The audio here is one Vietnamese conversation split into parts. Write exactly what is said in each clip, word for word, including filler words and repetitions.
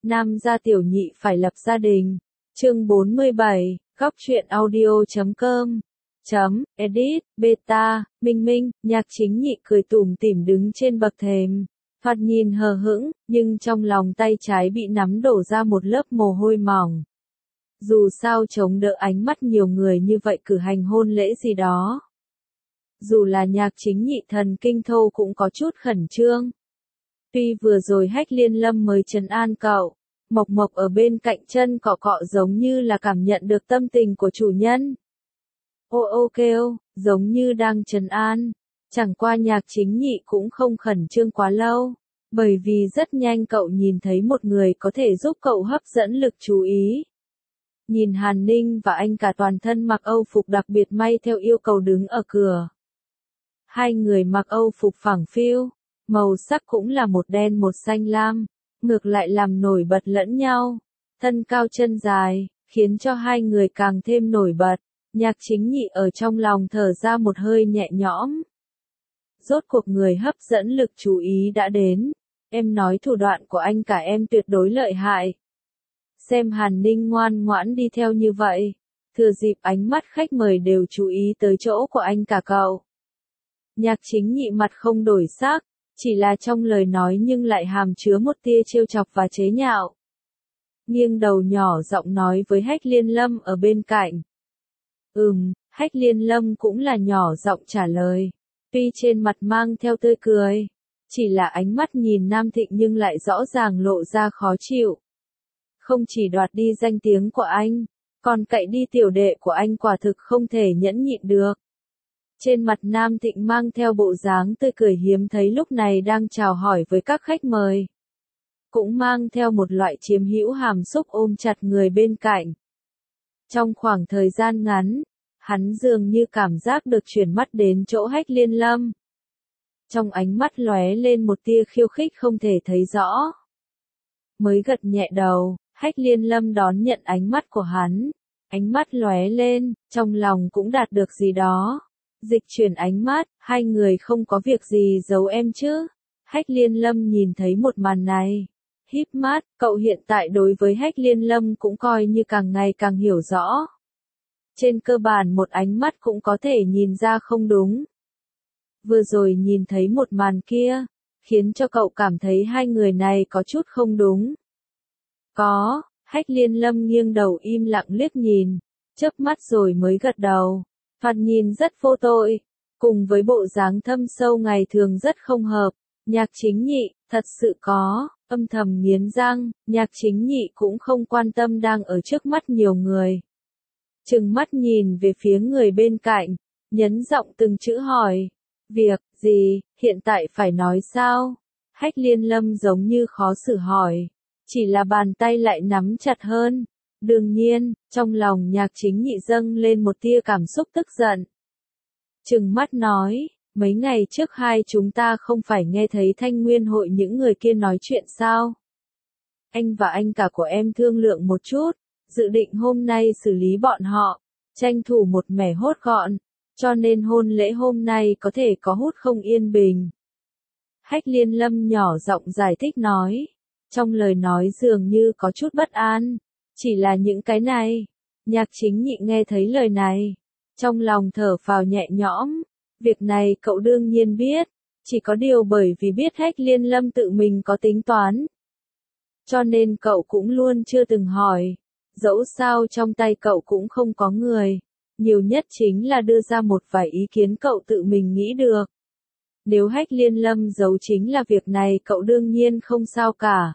Nam gia tiểu nhị phải lập gia đình. Chương bốn mươi bảy, góc truyện audio chấm com. Chấm, edit, beta, Minh Minh, Nhạc Chính Nhị cười tủm tỉm đứng trên bậc thềm. Thoạt nhìn hờ hững, nhưng trong lòng tay trái bị nắm đổ ra một lớp mồ hôi mỏng. Dù sao chống đỡ ánh mắt nhiều người như vậy cử hành hôn lễ gì đó. Dù là Nhạc Chính Nhị thần kinh thô cũng có chút khẩn trương. Tuy vừa rồi Hách Liên Lâm mới trấn an cậu, Mộc Mộc ở bên cạnh chân cọ cọ giống như là cảm nhận được tâm tình của chủ nhân. Ô ô kêu, giống như đang trấn an. Chẳng qua Nhạc Chính Nhị cũng không khẩn trương quá lâu, bởi vì rất nhanh cậu nhìn thấy một người có thể giúp cậu hấp dẫn lực chú ý. Nhìn Hàn Ninh và anh cả toàn thân mặc Âu phục đặc biệt may theo yêu cầu đứng ở cửa. Hai người mặc Âu phục phẳng phiu, màu sắc cũng là một đen một xanh lam, ngược lại làm nổi bật lẫn nhau. Thân cao chân dài, khiến cho hai người càng thêm nổi bật. Nhạc Chính Nhị ở trong lòng thở ra một hơi nhẹ nhõm. Rốt cuộc người hấp dẫn lực chú ý đã đến. Em nói thủ đoạn của anh cả em tuyệt đối lợi hại. Xem Hàn Ninh ngoan ngoãn đi theo như vậy, thừa dịp ánh mắt khách mời đều chú ý tới chỗ của anh cả cậu. Nhạc Chính Nhị mặt không đổi sắc, chỉ là trong lời nói nhưng lại hàm chứa một tia trêu chọc và chế nhạo. Nghiêng đầu nhỏ giọng nói với Hách Liên Lâm ở bên cạnh. Ừm, Hách Liên Lâm cũng là nhỏ giọng trả lời, tuy trên mặt mang theo tươi cười, chỉ là ánh mắt nhìn Nam Thịnh nhưng lại rõ ràng lộ ra khó chịu. Không chỉ đoạt đi danh tiếng của anh, còn cậy đi tiểu đệ của anh quả thực không thể nhẫn nhịn được. Trên mặt Nam Thịnh mang theo bộ dáng tươi cười hiếm thấy lúc này đang chào hỏi với các khách mời. Cũng mang theo một loại chiếm hữu hàm xúc ôm chặt người bên cạnh. Trong khoảng thời gian ngắn, hắn dường như cảm giác được chuyển mắt đến chỗ Hách Liên Lâm. Trong ánh mắt lóe lên một tia khiêu khích không thể thấy rõ. Mới gật nhẹ đầu, Hách Liên Lâm đón nhận ánh mắt của hắn. Ánh mắt lóe lên, trong lòng cũng đạt được gì đó. Dịch chuyển ánh mắt, hai người không có việc gì giấu em chứ. Hách Liên Lâm nhìn thấy một màn này. Híp mắt, cậu hiện tại đối với Hách Liên Lâm cũng coi như càng ngày càng hiểu rõ. Trên cơ bản một ánh mắt cũng có thể nhìn ra không đúng. Vừa rồi nhìn thấy một màn kia, khiến cho cậu cảm thấy hai người này có chút không đúng. Có, Hách Liên Lâm nghiêng đầu im lặng liếc nhìn, chớp mắt rồi mới gật đầu. Thoạt nhìn rất vô tội, cùng với bộ dáng thâm sâu ngày thường rất không hợp. Nhạc Chính Nhị, thật sự có, âm thầm nghiến răng, Nhạc Chính Nhị cũng không quan tâm đang ở trước mắt nhiều người. Trừng mắt nhìn về phía người bên cạnh, nhấn giọng từng chữ hỏi, việc, gì, hiện tại phải nói sao? Hách Liên Lâm giống như khó xử hỏi, chỉ là bàn tay lại nắm chặt hơn. Đương nhiên, trong lòng Nhạc Chính Nhị dâng lên một tia cảm xúc tức giận. Trừng mắt nói, mấy ngày trước hai chúng ta không phải nghe thấy Thanh Nguyên hội những người kia nói chuyện sao? Anh và anh cả của em thương lượng một chút, dự định hôm nay xử lý bọn họ, tranh thủ một mẻ hốt gọn, cho nên hôn lễ hôm nay có thể có hút không yên bình. Hách Liên Lâm nhỏ giọng giải thích nói, trong lời nói dường như có chút bất an. Chỉ là những cái này. Nhạc Chính Nhị nghe thấy lời này, trong lòng thở phào nhẹ nhõm. Việc này cậu đương nhiên biết, chỉ có điều bởi vì biết Hách Liên Lâm tự mình có tính toán, cho nên cậu cũng luôn chưa từng hỏi. Dẫu sao trong tay cậu cũng không có người, nhiều nhất chính là đưa ra một vài ý kiến cậu tự mình nghĩ được. Nếu Hách Liên Lâm giấu chính là việc này cậu đương nhiên không sao cả.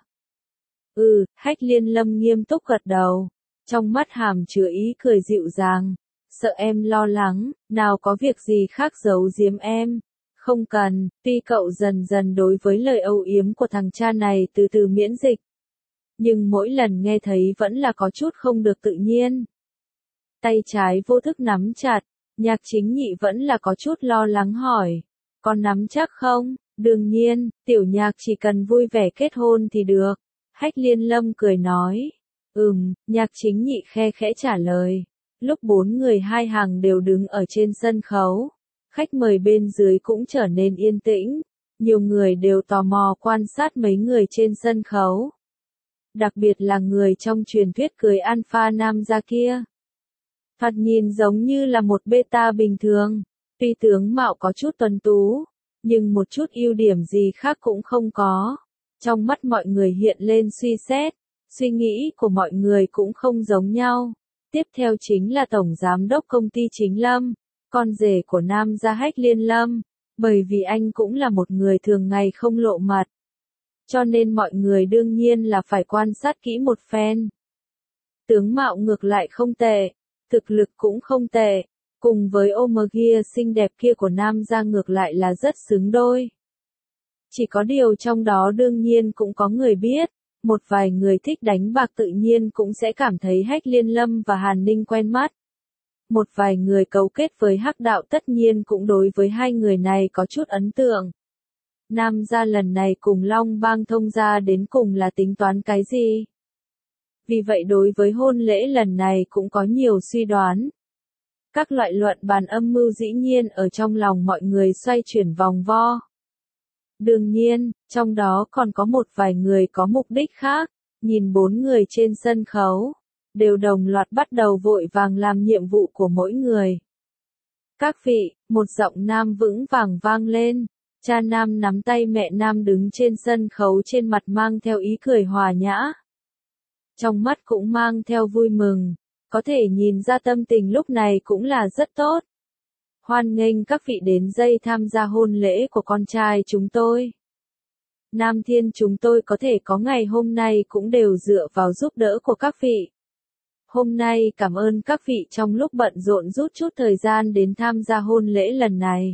Ừ, Hách Liên Lâm nghiêm túc gật đầu, trong mắt hàm chứa ý cười dịu dàng, sợ em lo lắng, nào có việc gì khác giấu giếm em, không cần. Tuy cậu dần dần đối với lời âu yếm của thằng cha này từ từ miễn dịch, nhưng mỗi lần nghe thấy vẫn là có chút không được tự nhiên. Tay trái vô thức nắm chặt, Nhạc Chính Nhị vẫn là có chút lo lắng hỏi, con nắm chắc không? Đương nhiên, tiểu Nhạc chỉ cần vui vẻ kết hôn thì được. Hách Liên Lâm cười nói, ừm, Nhạc Chính Nhị khe khẽ trả lời. Lúc bốn người hai hàng đều đứng ở trên sân khấu, khách mời bên dưới cũng trở nên yên tĩnh, nhiều người đều tò mò quan sát mấy người trên sân khấu. đặc biệt là người trong truyền thuyết cưới alpha nam gia kia. Thoạt nhìn giống như là một beta bình thường, tuy tướng mạo có chút tuấn tú, nhưng một chút ưu điểm gì khác cũng không có. Trong mắt mọi người hiện lên suy xét, suy nghĩ của mọi người cũng không giống nhau. Tiếp theo chính là Tổng Giám đốc Công ty Chính Lâm, con rể của Nam gia Hách Liên Lâm, bởi vì anh cũng là một người thường ngày không lộ mặt. Cho nên mọi người đương nhiên là phải quan sát kỹ một phen. Tướng mạo ngược lại không tệ, thực lực cũng không tệ, cùng với Omegia xinh đẹp kia của Nam gia ngược lại là rất xứng đôi. Chỉ có điều trong đó đương nhiên cũng có người biết, một vài người thích đánh bạc tự nhiên cũng sẽ cảm thấy Hách Liên Lâm và Hàn Ninh quen mắt. Một vài người cấu kết với Hắc đạo tất nhiên cũng đối với hai người này có chút ấn tượng. Nam gia lần này cùng Long Bang thông gia đến cùng là tính toán cái gì? Vì vậy đối với hôn lễ lần này cũng có nhiều suy đoán. Các loại luận bàn âm mưu dĩ nhiên ở trong lòng mọi người xoay chuyển vòng vo. Đương nhiên, trong đó còn có một vài người có mục đích khác, nhìn bốn người trên sân khấu, đều đồng loạt bắt đầu vội vàng làm nhiệm vụ của mỗi người. Các vị, một giọng nam vững vàng vang lên, cha nam nắm tay mẹ nam đứng trên sân khấu trên mặt mang theo ý cười hòa nhã. Trong mắt cũng mang theo vui mừng, có thể nhìn ra tâm tình lúc này cũng là rất tốt. Hoan nghênh các vị đến đây tham gia hôn lễ của con trai chúng tôi. Nam Thiên chúng tôi có thể có ngày hôm nay cũng đều dựa vào giúp đỡ của các vị. Hôm nay cảm ơn các vị trong lúc bận rộn rút chút thời gian đến tham gia hôn lễ lần này.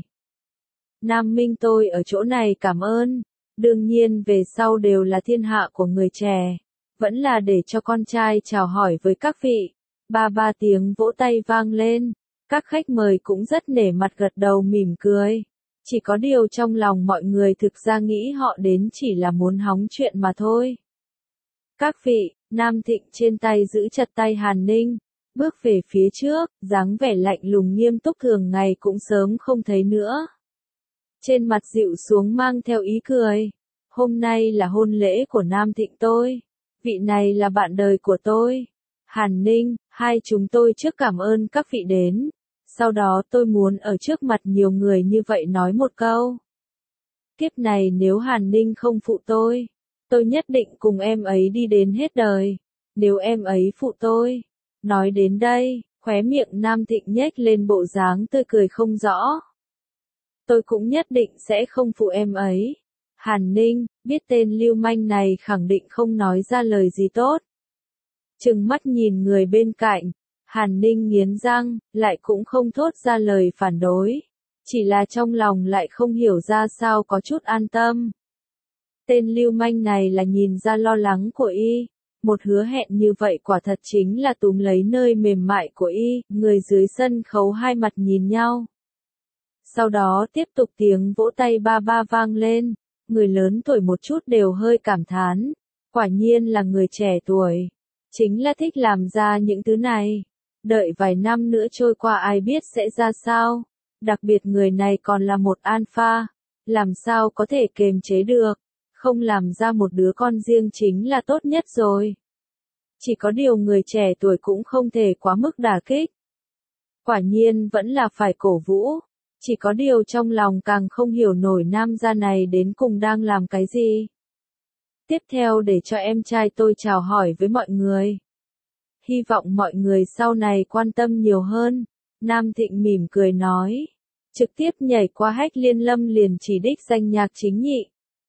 Nam Minh tôi ở chỗ này cảm ơn, đương nhiên về sau đều là thiên hạ của người trẻ, vẫn là để cho con trai chào hỏi với các vị. Ba ba tiếng vỗ tay vang lên, các khách mời cũng rất nể mặt gật đầu mỉm cười. Chỉ có điều trong lòng mọi người thực ra nghĩ họ đến chỉ là muốn hóng chuyện mà thôi. Các vị, Nam Thịnh trên tay giữ chặt tay Hàn Ninh, bước về phía trước, dáng vẻ lạnh lùng nghiêm túc thường ngày cũng sớm không thấy nữa. Trên mặt dịu xuống mang theo ý cười. Hôm nay là hôn lễ của Nam Thịnh tôi. Vị này là bạn đời của tôi. Hàn Ninh, hai chúng tôi trước cảm ơn các vị đến. Sau đó tôi muốn ở trước mặt nhiều người như vậy nói một câu. Kiếp này nếu Hàn Ninh không phụ tôi, tôi nhất định cùng em ấy đi đến hết đời. Nếu em ấy phụ tôi. Nói đến đây, khóe miệng Nam Thịnh nhếch lên bộ dáng tươi cười không rõ. Tôi cũng nhất định sẽ không phụ em ấy. Hàn Ninh, biết tên lưu manh này khẳng định không nói ra lời gì tốt. Trừng mắt nhìn người bên cạnh, Hàn Ninh nghiến răng, lại cũng không thốt ra lời phản đối. Chỉ là trong lòng lại không hiểu ra sao có chút an tâm. Tên lưu manh này là nhìn ra lo lắng của y. Một hứa hẹn như vậy quả thật chính là túm lấy nơi mềm mại của y. Người dưới sân khấu hai mặt nhìn nhau. Sau đó tiếp tục tiếng vỗ tay ba ba vang lên. Người lớn tuổi một chút đều hơi cảm thán. Quả nhiên là người trẻ tuổi. Chính là thích làm ra những thứ này. Đợi vài năm nữa trôi qua ai biết sẽ ra sao. Đặc biệt người này còn là một alpha. Làm sao có thể kềm chế được. Không làm ra một đứa con riêng chính là tốt nhất rồi. Chỉ có điều người trẻ tuổi cũng không thể quá mức đả kích. Quả nhiên vẫn là phải cổ vũ. Chỉ có điều trong lòng càng không hiểu nổi nam gia này đến cùng đang làm cái gì. Tiếp theo để cho em trai tôi chào hỏi với mọi người. Hy vọng mọi người sau này quan tâm nhiều hơn. Nam Thịnh mỉm cười nói. Trực tiếp nhảy qua Hách Liên Lâm liền chỉ đích danh Nhạc Chính Nhị.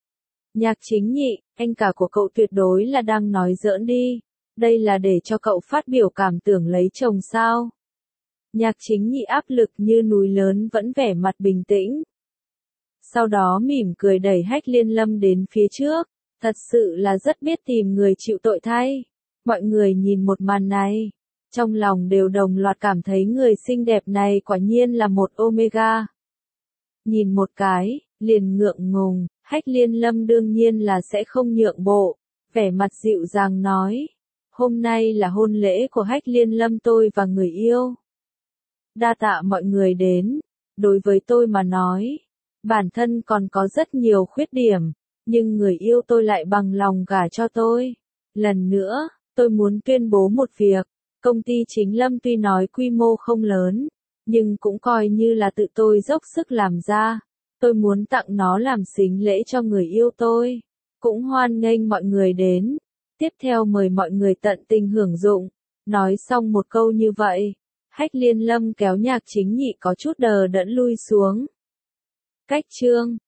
Nhạc Chính Nhị, anh cả của cậu tuyệt đối là đang nói giỡn đi. Đây là để cho cậu phát biểu cảm tưởng lấy chồng sao. Nhạc Chính Nhị áp lực như núi lớn vẫn vẻ mặt bình tĩnh. Sau đó mỉm cười đẩy Hách Liên Lâm đến phía trước. Thật sự là rất biết tìm người chịu tội thay. Mọi người nhìn một màn này. Trong lòng đều đồng loạt cảm thấy người xinh đẹp này quả nhiên là một Omega. Nhìn một cái, liền ngượng ngùng, Hách Liên Lâm đương nhiên là sẽ không nhượng bộ. Vẻ mặt dịu dàng nói. Hôm nay là hôn lễ của Hách Liên Lâm tôi và người yêu. Đa tạ mọi người đến. Đối với tôi mà nói, bản thân còn có rất nhiều khuyết điểm. Nhưng người yêu tôi lại bằng lòng gả cho tôi. Lần nữa, tôi muốn tuyên bố một việc, công ty Chính Lâm tuy nói quy mô không lớn, nhưng cũng coi như là tự tôi dốc sức làm ra. Tôi muốn tặng nó làm sính lễ cho người yêu tôi. Cũng hoan nghênh mọi người đến. Tiếp theo mời mọi người tận tình hưởng dụng. Nói xong một câu như vậy, Hách Liên Lâm kéo Nhạc Chính Nhị có chút đờ đẫn lui xuống. Cách chương